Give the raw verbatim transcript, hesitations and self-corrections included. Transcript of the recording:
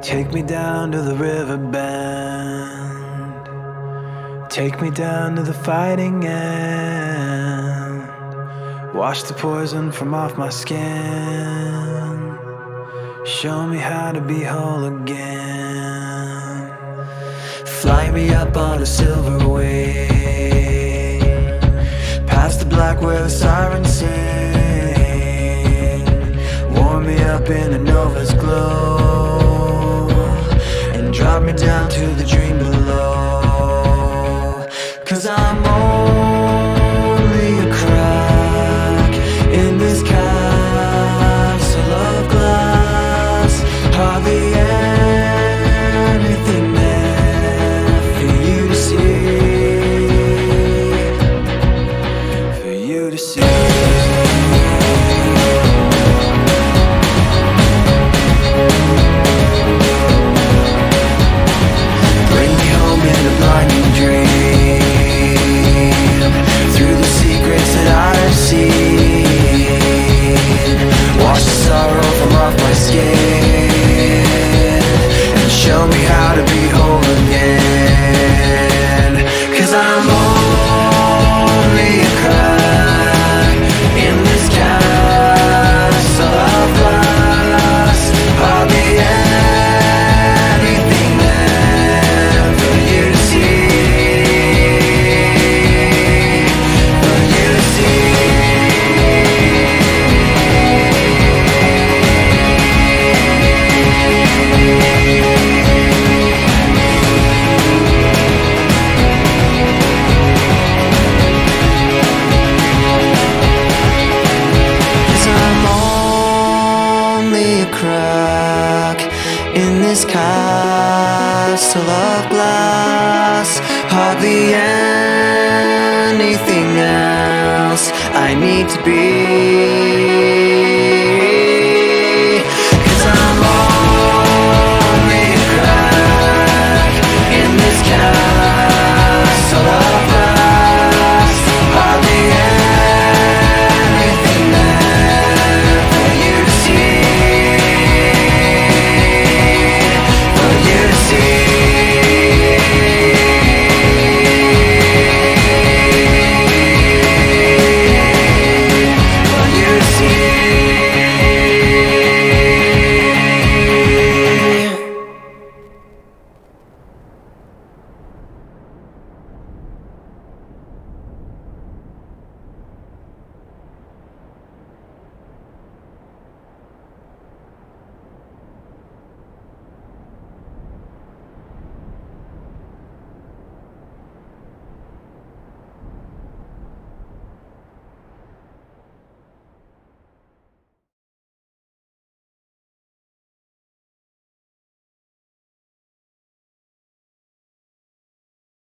Take me down to the river bend. Take me down to the fighting end. Wash the poison from off my skin. Show me how to be whole again. Fly me up on a silver wing, past the black where the sirens sing. Warm me up in a nova's glow, and drop me down to the dream below. Cause I'm only a crack in this castle of glass. Hardly anything there for you to see, for you to see. Show me how to be whole again. Cause I'm only a crack in this castle of glass. Hardly anything there for you to see, for you to see. Crack in this castle of glass. Hardly anything else I need to be.